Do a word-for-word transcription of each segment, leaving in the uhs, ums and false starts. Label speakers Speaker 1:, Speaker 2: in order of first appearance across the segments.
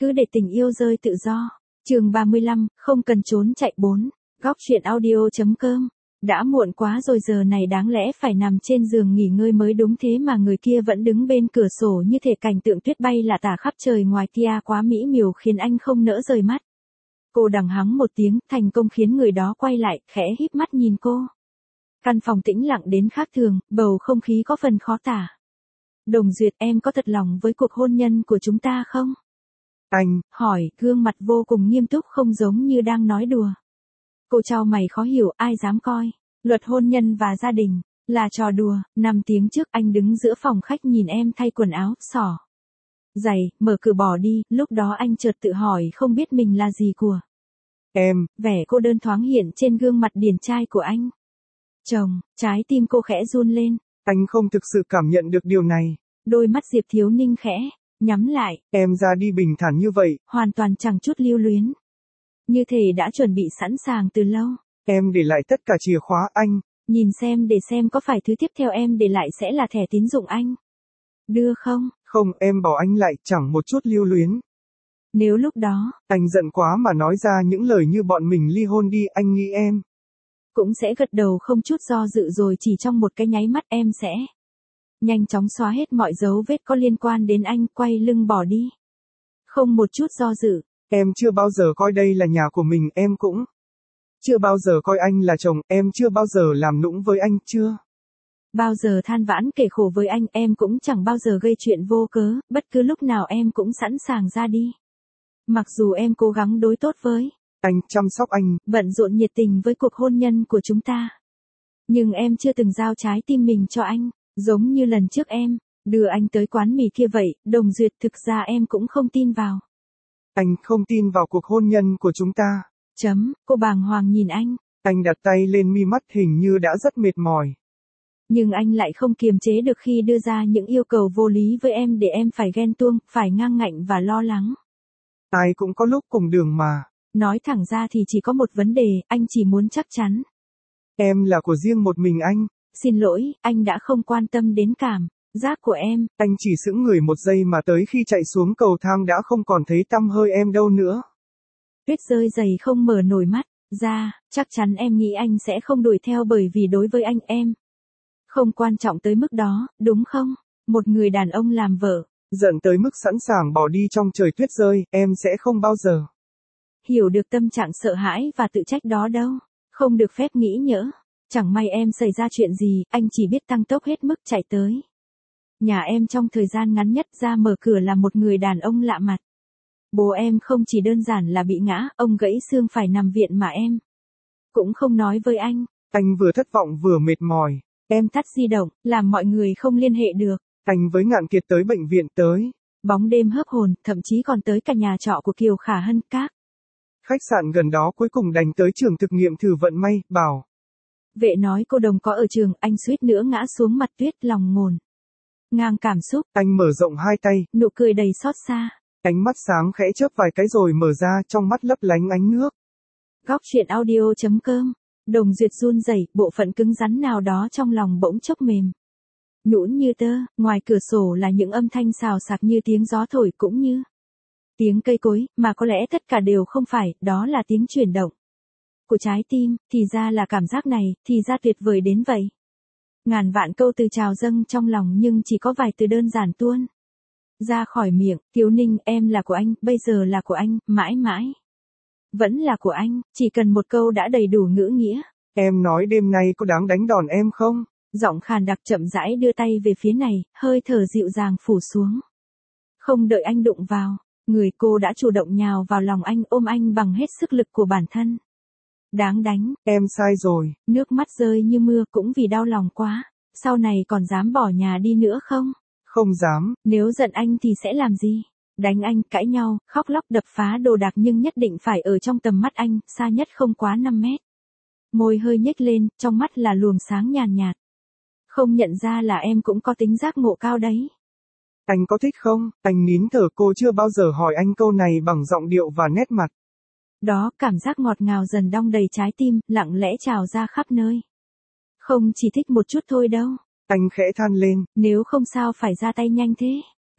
Speaker 1: Cứ để tình yêu rơi tự do. Chương ba mươi lăm, không cần trốn chạy bốn. Góc truyện audio.com. Đã muộn quá rồi, giờ này đáng lẽ phải nằm trên giường nghỉ ngơi mới đúng, thế mà người kia vẫn đứng bên cửa sổ như thể cảnh tượng tuyết bay lả tả khắp trời ngoài kia quá mỹ miều khiến anh không nỡ rời mắt. Cô đằng hắng một tiếng, thành công khiến người đó quay lại, khẽ híp mắt nhìn cô. Căn phòng tĩnh lặng đến khác thường, bầu không khí có phần khó tả. Đồng Duyệt, em có thật lòng với cuộc hôn nhân của chúng ta không?
Speaker 2: Anh,
Speaker 1: hỏi, gương mặt vô cùng nghiêm túc không giống như đang nói đùa. Cô chau mày khó hiểu, ai dám coi. Luật hôn nhân và gia đình, là trò đùa. Năm tiếng trước anh đứng giữa phòng khách nhìn em thay quần áo, xỏ giày, mở cửa bỏ đi, lúc đó anh chợt tự hỏi không biết mình là gì của
Speaker 2: em.
Speaker 1: Vẻ cô đơn thoáng hiện trên gương mặt điển trai của anh. Chồng, trái tim cô khẽ run lên.
Speaker 2: Anh không thực sự cảm nhận được điều này.
Speaker 1: Đôi mắt Diệp Thiếu Ninh khẽ nhắm lại.
Speaker 2: Em ra đi bình thản như vậy.
Speaker 1: Hoàn toàn chẳng chút lưu luyến. Như thể đã chuẩn bị sẵn sàng từ lâu.
Speaker 2: Em để lại tất cả chìa khóa anh.
Speaker 1: Nhìn xem để xem có phải thứ tiếp theo em để lại sẽ là thẻ tín dụng anh đưa không?
Speaker 2: Không, em bảo anh lại, chẳng một chút lưu luyến.
Speaker 1: Nếu lúc đó,
Speaker 2: anh giận quá mà nói ra những lời như bọn mình ly hôn đi, anh nghĩ em
Speaker 1: cũng sẽ gật đầu không chút do dự, rồi chỉ trong một cái nháy mắt em sẽ nhanh chóng xóa hết mọi dấu vết có liên quan đến anh, quay lưng bỏ đi. Không một chút do dự.
Speaker 2: Em chưa bao giờ coi đây là nhà của mình, em cũng chưa bao giờ coi anh là chồng, em chưa bao giờ làm nũng với anh, chưa
Speaker 1: bao giờ than vãn kể khổ với anh, em cũng chẳng bao giờ gây chuyện vô cớ, bất cứ lúc nào em cũng sẵn sàng ra đi. Mặc dù em cố gắng đối tốt với
Speaker 2: anh, chăm sóc anh,
Speaker 1: bận rộn nhiệt tình với cuộc hôn nhân của chúng ta, nhưng em chưa từng giao trái tim mình cho anh, giống như lần trước em đưa anh tới quán mì kia vậy. Đồng Duyệt, thực ra em cũng không tin vào.
Speaker 2: Anh không tin vào cuộc hôn nhân của chúng ta.
Speaker 1: Chấm, cô bàng hoàng nhìn anh.
Speaker 2: Anh đặt tay lên mi mắt, hình như đã rất mệt mỏi.
Speaker 1: Nhưng anh lại không kiềm chế được khi đưa ra những yêu cầu vô lý với em để em phải ghen tuông, phải ngang ngạnh và lo lắng.
Speaker 2: Ai cũng có lúc cùng đường mà.
Speaker 1: Nói thẳng ra thì chỉ có một vấn đề, anh chỉ muốn chắc chắn.
Speaker 2: Em là của riêng một mình anh.
Speaker 1: Xin lỗi, anh đã không quan tâm đến cảm giác của em.
Speaker 2: Anh chỉ sững người một giây mà tới khi chạy xuống cầu thang đã không còn thấy tăm hơi em đâu nữa.
Speaker 1: Tuyết rơi dày không mở nổi mắt ra, chắc chắn em nghĩ anh sẽ không đuổi theo, bởi vì đối với anh em không quan trọng tới mức đó, đúng không? Một người đàn ông làm vợ,
Speaker 2: giận tới mức sẵn sàng bỏ đi trong trời tuyết rơi, em sẽ không bao giờ
Speaker 1: hiểu được tâm trạng sợ hãi và tự trách đó đâu. Không được phép nghĩ nhỡ. Chẳng may em xảy ra chuyện gì, anh chỉ biết tăng tốc hết mức chạy tới nhà em trong thời gian ngắn nhất, ra mở cửa là một người đàn ông lạ mặt. Bố em không chỉ đơn giản là bị ngã, ông gãy xương phải nằm viện mà em cũng không nói với anh.
Speaker 2: Anh vừa thất vọng vừa mệt mỏi.
Speaker 1: Em tắt di động, làm mọi người không liên hệ được.
Speaker 2: Anh với Ngạn Kiệt tới bệnh viện, tới
Speaker 1: bóng đêm hớp hồn, thậm chí còn tới cả nhà trọ của Kiều Khả Hân, các
Speaker 2: khách sạn gần đó, cuối cùng đành tới trường thực nghiệm thử vận may. Bảo
Speaker 1: vệ nói cô Đồng có ở trường, anh suýt nữa ngã xuống mặt tuyết, lòng ngổn ngang cảm xúc.
Speaker 2: Anh mở rộng hai tay,
Speaker 1: nụ cười đầy xót xa.
Speaker 2: Ánh mắt sáng khẽ chớp vài cái rồi mở ra, trong mắt lấp lánh ánh nước.
Speaker 1: Góc truyện audio.com. Đồng Duyệt run rẩy, bộ phận cứng rắn nào đó trong lòng bỗng chốc mềm nhũn như tơ. Ngoài cửa sổ là những âm thanh xào xạc như tiếng gió thổi, cũng như tiếng cây cối, mà có lẽ tất cả đều không phải, đó là tiếng chuyển động của trái tim. Thì ra là cảm giác này, thì ra tuyệt vời đến vậy. Ngàn vạn câu từ trào dâng trong lòng, nhưng chỉ có vài từ đơn giản tuôn ra khỏi miệng. Thiếu Ninh, em là của anh, bây giờ là của anh, mãi mãi vẫn là của anh. Chỉ cần một câu đã đầy đủ ngữ nghĩa.
Speaker 2: Em nói đêm nay có đáng đánh đòn em không?
Speaker 1: Giọng khàn đặc chậm rãi đưa tay về phía này, hơi thở dịu dàng phủ xuống. Không đợi anh đụng vào, người cô đã chủ động nhào vào lòng anh, ôm anh bằng hết sức lực của bản thân. Đáng đánh.
Speaker 2: Em sai rồi.
Speaker 1: Nước mắt rơi như mưa, cũng vì đau lòng quá. Sau này còn dám bỏ nhà đi nữa không?
Speaker 2: Không dám.
Speaker 1: Nếu giận anh thì sẽ làm gì? Đánh anh, cãi nhau, khóc lóc, đập phá đồ đạc, nhưng nhất định phải ở trong tầm mắt anh, xa nhất không quá năm mét. Môi hơi nhếch lên, trong mắt là luồng sáng nhàn nhạt. Không nhận ra là em cũng có tính giác ngộ cao đấy.
Speaker 2: Anh có thích không? Anh nín thở, cô chưa bao giờ hỏi anh câu này bằng giọng điệu và nét mặt.
Speaker 1: Đó, cảm giác ngọt ngào dần đong đầy trái tim, lặng lẽ trào ra khắp nơi. Không chỉ thích một chút thôi đâu.
Speaker 2: Anh khẽ than lên.
Speaker 1: Nếu không sao phải ra tay nhanh thế.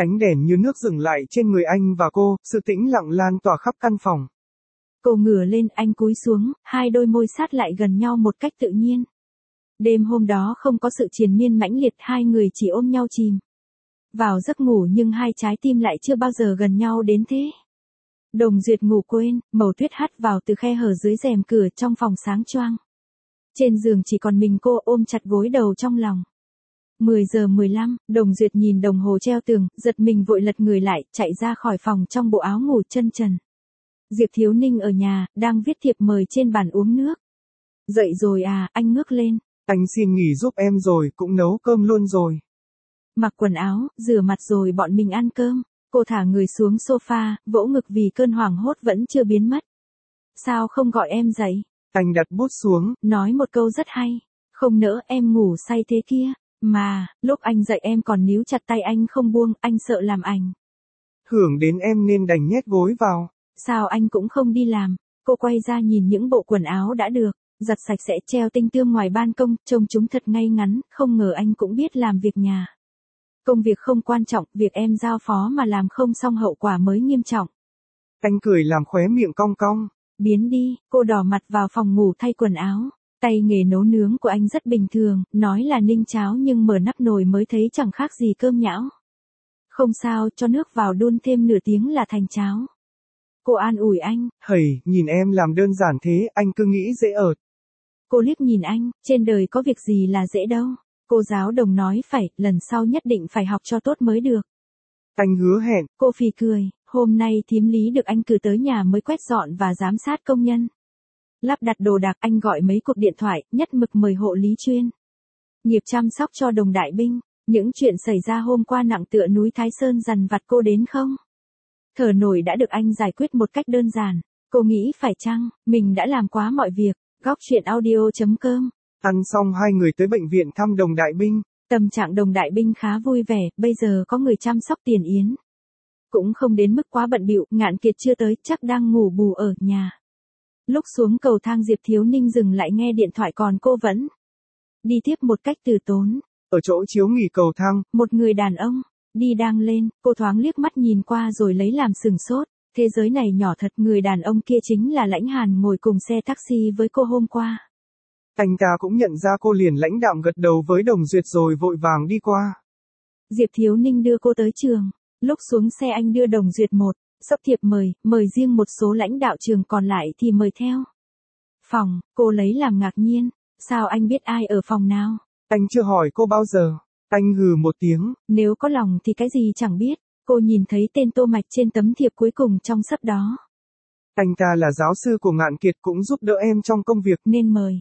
Speaker 2: Ánh đèn như nước dừng lại trên người anh và cô, sự tĩnh lặng lan tỏa khắp căn phòng.
Speaker 1: Cô ngửa lên, anh cúi xuống, hai đôi môi sát lại gần nhau một cách tự nhiên. Đêm hôm đó không có sự triền miên mãnh liệt, hai người chỉ ôm nhau chìm vào giấc ngủ, nhưng hai trái tim lại chưa bao giờ gần nhau đến thế. Đồng Duyệt ngủ quên, màu tuyết hắt vào từ khe hở dưới rèm cửa, trong phòng sáng choang. Trên giường chỉ còn mình cô, ôm chặt gối đầu trong lòng. mười giờ mười lăm, Đồng Duyệt nhìn đồng hồ treo tường, giật mình vội lật người lại, chạy ra khỏi phòng trong bộ áo ngủ chân trần. Diệp Thiếu Ninh ở nhà, đang viết thiệp mời trên bàn uống nước. Dậy rồi à, anh ngước lên.
Speaker 2: Anh xin nghỉ giúp em rồi, cũng nấu cơm luôn rồi.
Speaker 1: Mặc quần áo, rửa mặt rồi bọn mình ăn cơm. Cô thả người xuống sofa, vỗ ngực vì cơn hoảng hốt vẫn chưa biến mất. Sao không gọi em dậy?
Speaker 2: Anh đặt bút xuống,
Speaker 1: nói một câu rất hay. Không nỡ em ngủ say thế kia. Mà, lúc anh dậy em còn níu chặt tay anh không buông, anh sợ làm ảnh
Speaker 2: hưởng đến em nên đành nhét gối vào.
Speaker 1: Sao anh cũng không đi làm? Cô quay ra nhìn những bộ quần áo đã được giặt sạch sẽ treo tinh tươm ngoài ban công, trông chúng thật ngay ngắn, không ngờ anh cũng biết làm việc nhà. Công việc không quan trọng, việc em giao phó mà làm không xong hậu quả mới nghiêm trọng.
Speaker 2: Anh cười làm khóe miệng cong cong.
Speaker 1: Biến đi, cô đỏ mặt vào phòng ngủ thay quần áo. Tay nghề nấu nướng của anh rất bình thường, nói là ninh cháo nhưng mở nắp nồi mới thấy chẳng khác gì cơm nhão. Không sao, cho nước vào đun thêm nửa tiếng là thành cháo. Cô an ủi anh.
Speaker 2: Hầy, nhìn em làm đơn giản thế, anh cứ nghĩ dễ ợt.
Speaker 1: Cô liếc nhìn anh, trên đời có việc gì là dễ đâu. Cô giáo đồng nói phải, lần sau nhất định phải học cho tốt mới được.
Speaker 2: Anh hứa hẹn.
Speaker 1: Cô phì cười, hôm nay thím Lý được anh cử tới nhà mới quét dọn và giám sát công nhân. Lắp đặt đồ đạc, anh gọi mấy cuộc điện thoại, nhất mực mời hộ lý chuyên nghiệp chăm sóc cho đồng đại binh. Những chuyện xảy ra hôm qua nặng tựa núi Thái Sơn dằn vặt cô đến không? Thở nổi đã được anh giải quyết một cách đơn giản. Cô nghĩ phải chăng, mình đã làm quá mọi việc. Góc truyện audio chấm com.
Speaker 2: Ăn xong hai người tới bệnh viện thăm đồng đại binh.
Speaker 1: Tâm trạng đồng đại binh khá vui vẻ, bây giờ có người chăm sóc tiền yến. Cũng không đến mức quá bận bịu, Ngạn Kiệt chưa tới, chắc đang ngủ bù ở nhà. Lúc xuống cầu thang Diệp Thiếu Ninh dừng lại nghe điện thoại, còn cô vẫn đi tiếp một cách từ tốn.
Speaker 2: Ở chỗ chiếu nghỉ cầu thang,
Speaker 1: một người đàn ông đi đang lên, cô thoáng liếc mắt nhìn qua rồi lấy làm sừng sốt. Thế giới này nhỏ thật, người đàn ông kia chính là Lãnh Hàn ngồi cùng xe taxi với cô hôm qua.
Speaker 2: Anh ta cũng nhận ra cô, liền lãnh đạm gật đầu với Đồng Duyệt rồi vội vàng đi qua.
Speaker 1: Diệp Thiếu Ninh đưa cô tới trường. Lúc xuống xe anh đưa Đồng Duyệt một sấp thiệp mời, mời riêng một số lãnh đạo trường, còn lại thì mời theo phòng. Cô lấy làm ngạc nhiên. Sao anh biết ai ở phòng nào?
Speaker 2: Anh chưa hỏi cô bao giờ. Anh hừ một tiếng.
Speaker 1: Nếu có lòng thì cái gì chẳng biết. Cô nhìn thấy tên Tô Mạch trên tấm thiệp cuối cùng trong sấp đó.
Speaker 2: Anh ta là giáo sư của Ngạn Kiệt, cũng giúp đỡ em trong công việc
Speaker 1: nên mời.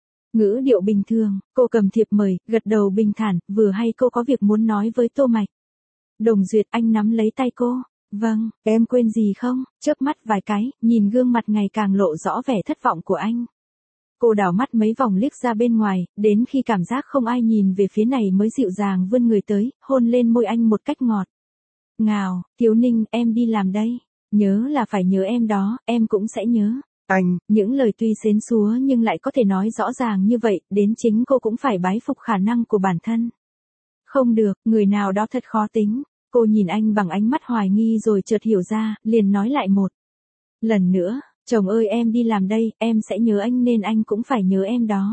Speaker 1: Ngữ điệu bình thường, cô cầm thiệp mời, gật đầu bình thản, vừa hay cô có việc muốn nói với Tô Mạch. Đồng Duyệt, anh nắm lấy tay cô. Vâng, em quên gì không? Chớp mắt vài cái, nhìn gương mặt ngày càng lộ rõ vẻ thất vọng của anh. Cô đảo mắt mấy vòng liếc ra bên ngoài, đến khi cảm giác không ai nhìn về phía này mới dịu dàng vươn người tới, hôn lên môi anh một cách ngọt ngào. Thiếu Ninh, em đi làm đây. Nhớ là phải nhớ em đó, em cũng sẽ nhớ.
Speaker 2: Anh,
Speaker 1: những lời tuy xến xúa nhưng lại có thể nói rõ ràng như vậy, đến chính cô cũng phải bái phục khả năng của bản thân. Không được, người nào đó thật khó tính. Cô nhìn anh bằng ánh mắt hoài nghi rồi chợt hiểu ra, liền nói lại một lần nữa. Chồng ơi, em đi làm đây, em sẽ nhớ anh nên anh cũng phải nhớ em đó.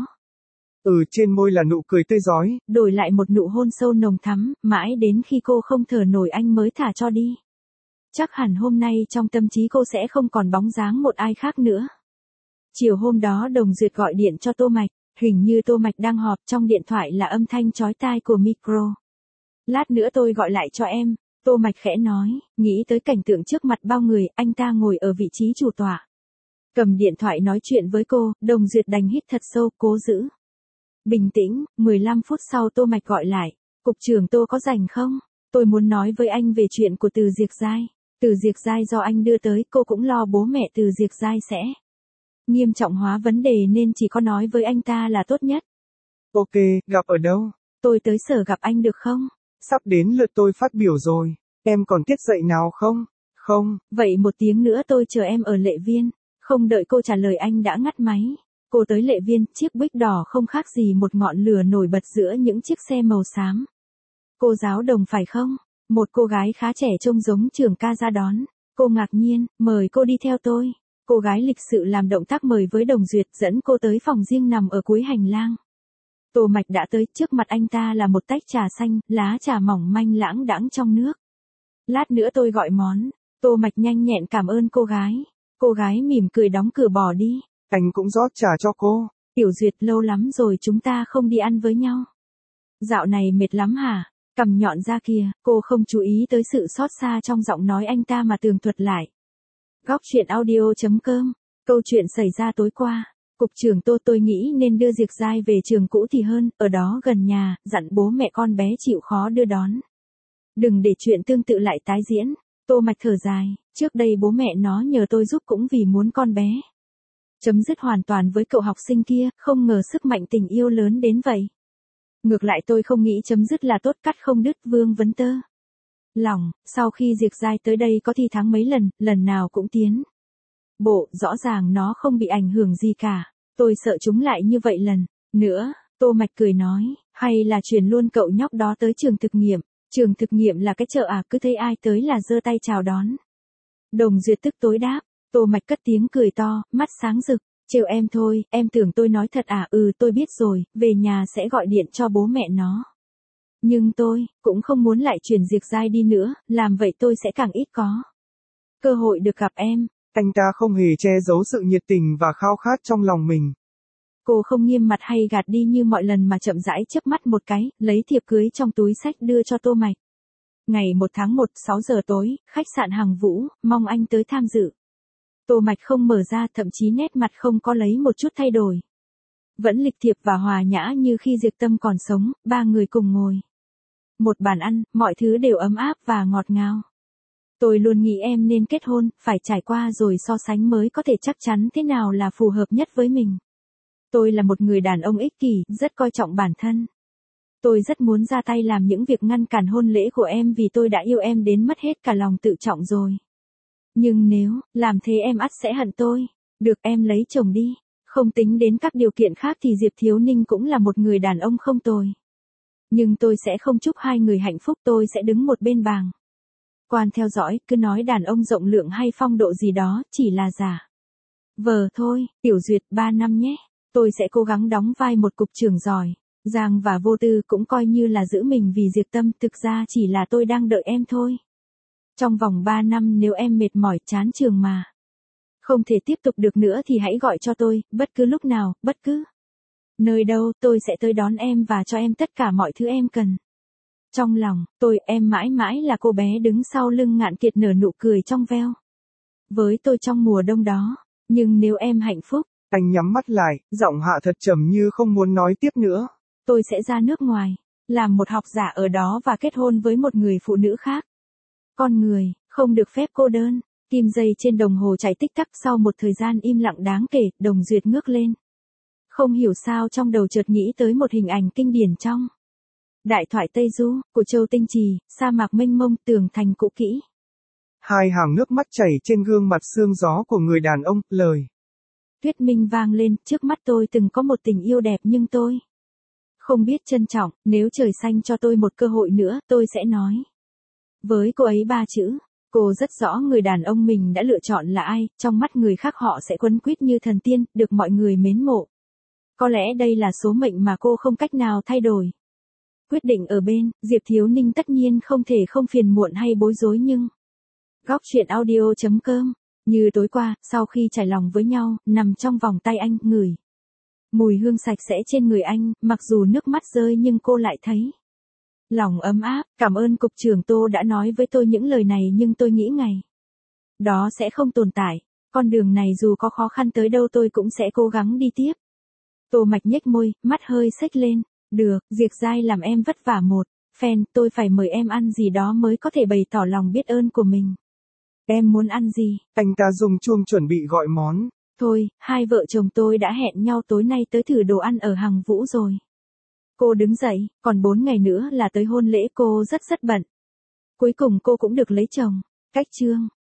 Speaker 2: Ừ, trên môi là nụ cười tươi rói.
Speaker 1: Đổi lại một nụ hôn sâu nồng thắm, mãi đến khi cô không thở nổi anh mới thả cho đi. Chắc hẳn hôm nay trong tâm trí cô sẽ không còn bóng dáng một ai khác nữa. Chiều hôm đó Đồng Duyệt gọi điện cho Tô Mạch, hình như Tô Mạch đang họp, trong điện thoại là âm thanh chói tai của micro. Lát nữa tôi gọi lại cho em, Tô Mạch khẽ nói, nghĩ tới cảnh tượng trước mặt bao người, anh ta ngồi ở vị trí chủ tọa. Cầm điện thoại nói chuyện với cô, Đồng Duyệt đành hít thật sâu, cố giữ bình tĩnh. mười lăm phút sau Tô Mạch gọi lại, cục trưởng Tô có rảnh không? Tôi muốn nói với anh về chuyện của Từ Diệc Giai. Từ Diệc Giai do anh đưa tới, cô cũng lo bố mẹ Từ Diệc Giai sẽ nghiêm trọng hóa vấn đề nên chỉ có nói với anh ta là tốt nhất.
Speaker 2: Ok, gặp ở đâu?
Speaker 1: Tôi tới sở gặp anh được không?
Speaker 2: Sắp đến lượt tôi phát biểu rồi. Em còn tiết dạy nào không? Không.
Speaker 1: Vậy một tiếng nữa tôi chờ em ở Lệ Viên. Không đợi cô trả lời anh đã ngắt máy. Cô tới Lệ Viên, chiếc Buick đỏ không khác gì một ngọn lửa nổi bật giữa những chiếc xe màu xám. Cô giáo Đồng phải không? Một cô gái khá trẻ trông giống Trường ca ra đón. Cô ngạc nhiên, mời cô đi theo tôi. Cô gái lịch sự làm động tác mời với Đồng Duyệt, dẫn cô tới phòng riêng nằm ở cuối hành lang. Tô Mạch đã tới, trước mặt anh ta là một tách trà xanh, lá trà mỏng manh lãng đãng trong nước. Lát nữa tôi gọi món. Tô Mạch nhanh nhẹn cảm ơn cô gái. Cô gái mỉm cười đóng cửa bỏ đi.
Speaker 2: Anh cũng rót trà cho cô.
Speaker 1: Tiểu Duyệt, lâu lắm rồi chúng ta không đi ăn với nhau. Dạo này mệt lắm hả? Cằm nhọn ra kìa, cô không chú ý tới sự xót xa trong giọng nói anh ta mà tường thuật lại. Góc truyện audio.com. Câu chuyện xảy ra tối qua. Cục trưởng Tô, tôi nghĩ nên đưa Diệc Giai về trường cũ thì hơn, ở đó gần nhà, dặn bố mẹ con bé chịu khó đưa đón. Đừng để chuyện tương tự lại tái diễn. Tô Mạch thở dài, trước đây bố mẹ nó nhờ tôi giúp cũng vì muốn con bé chấm dứt hoàn toàn với cậu học sinh kia, không ngờ sức mạnh tình yêu lớn đến vậy. Ngược lại tôi không nghĩ chấm dứt là tốt, cắt không đứt. Vương vấn tơ lòng, sau khi Diệc Giai tới đây có thi tháng mấy lần, lần nào cũng tiến bộ, rõ ràng nó không bị ảnh hưởng gì cả. Tôi sợ chúng lại như vậy lần nữa. Tô Mạch cười nói, hay là chuyển luôn cậu nhóc đó tới trường thực nghiệm. Trường thực nghiệm là cái chợ à, cứ thấy ai tới là giơ tay chào đón. Đồng Duyệt tức tối đáp. Tô Mạch cất tiếng cười to, mắt sáng rực. Trêu em thôi, em tưởng tôi nói thật à? Ừ, tôi biết rồi, về nhà sẽ gọi điện cho bố mẹ nó. Nhưng tôi cũng không muốn lại chuyển Diệc Giai đi nữa, làm vậy tôi sẽ càng ít có cơ hội được gặp em.
Speaker 2: Anh ta không hề che giấu sự nhiệt tình và khao khát trong lòng mình.
Speaker 1: Cô không nghiêm mặt hay gạt đi như mọi lần mà chậm rãi chớp mắt một cái, lấy thiệp cưới trong túi xách đưa cho Tô Mạch. Ngày một tháng một, sáu giờ tối, khách sạn Hằng Vũ, mong anh tới tham dự. Tô Mạch không mở ra, thậm chí nét mặt không có lấy một chút thay đổi. Vẫn lịch thiệp và hòa nhã như khi Diệp Tâm còn sống, ba người cùng ngồi một bàn ăn, mọi thứ đều ấm áp và ngọt ngào. Tôi luôn nghĩ em nên kết hôn, phải trải qua rồi so sánh mới có thể chắc chắn thế nào là phù hợp nhất với mình. Tôi là một người đàn ông ích kỷ, rất coi trọng bản thân. Tôi rất muốn ra tay làm những việc ngăn cản hôn lễ của em vì tôi đã yêu em đến mất hết cả lòng tự trọng rồi. Nhưng nếu làm thế em ắt sẽ hận tôi. Được, em lấy chồng đi. Không tính đến các điều kiện khác thì Diệp Thiếu Ninh cũng là một người đàn ông không tồi. Nhưng tôi sẽ không chúc hai người hạnh phúc, tôi sẽ đứng một bên bàng quan theo dõi, cứ nói đàn ông rộng lượng hay phong độ gì đó, chỉ là giả vờ thôi. Tiểu Duyệt, ba năm nhé. Tôi sẽ cố gắng đóng vai một cục trưởng giỏi. Giang và Vô Tư cũng coi như là giữ mình vì Diệp Tâm, thực ra chỉ là tôi đang đợi em thôi. Trong vòng ba năm nếu em mệt mỏi, chán trường mà không thể tiếp tục được nữa thì hãy gọi cho tôi, bất cứ lúc nào, bất cứ nơi đâu, tôi sẽ tới đón em và cho em tất cả mọi thứ em cần. Trong lòng tôi, em mãi mãi là cô bé đứng sau lưng Ngạn Kiệt nở nụ cười trong veo với tôi trong mùa đông đó. Nhưng nếu em hạnh phúc.
Speaker 2: Anh nhắm mắt lại, giọng hạ thật trầm như không muốn nói tiếp nữa.
Speaker 1: Tôi sẽ ra nước ngoài, làm một học giả ở đó và kết hôn với một người phụ nữ khác. Con người không được phép cô đơn. Kim giây trên đồng hồ chạy tích tắc, sau một thời gian im lặng đáng kể, Đồng Duyệt ngước lên. Không hiểu sao trong đầu chợt nghĩ tới một hình ảnh kinh điển trong Đại thoại Tây Du, của Châu Tinh Trì, sa mạc mênh mông, tường thành cũ kỹ.
Speaker 2: Hai hàng nước mắt chảy trên gương mặt sương gió của người đàn ông, lời
Speaker 1: Thuyết minh vang lên, trước mắt tôi từng có một tình yêu đẹp nhưng tôi không biết trân trọng, nếu trời xanh cho tôi một cơ hội nữa, tôi sẽ nói với cô ấy ba chữ. Cô rất rõ người đàn ông mình đã lựa chọn là ai, trong mắt người khác họ sẽ quấn quýt như thần tiên, được mọi người mến mộ. Có lẽ đây là số mệnh mà cô không cách nào thay đổi. Quyết định ở bên Diệp Thiếu Ninh tất nhiên không thể không phiền muộn hay bối rối, nhưng Góc truyện audio.com. Như tối qua, sau khi trải lòng với nhau, nằm trong vòng tay anh, ngửi mùi hương sạch sẽ trên người anh, mặc dù nước mắt rơi nhưng cô lại thấy lòng ấm áp. Cảm ơn cục trưởng Tô đã nói với tôi những lời này, nhưng tôi nghĩ ngày đó sẽ không tồn tại. Con đường này dù có khó khăn tới đâu tôi cũng sẽ cố gắng đi tiếp. Tô Mạch nhếch môi, mắt hơi xếch lên. Được, Diệc Giai làm em vất vả một phen, tôi phải mời em ăn gì đó mới có thể bày tỏ lòng biết ơn của mình. Em muốn ăn gì?
Speaker 2: Anh ta dùng chuông chuẩn bị gọi món.
Speaker 1: Thôi, hai vợ chồng tôi đã hẹn nhau tối nay tới thử đồ ăn ở Hằng Vũ rồi. Cô đứng dậy, còn bốn ngày nữa là tới hôn lễ, cô rất rất bận. Cuối cùng cô cũng được lấy chồng. Cách chương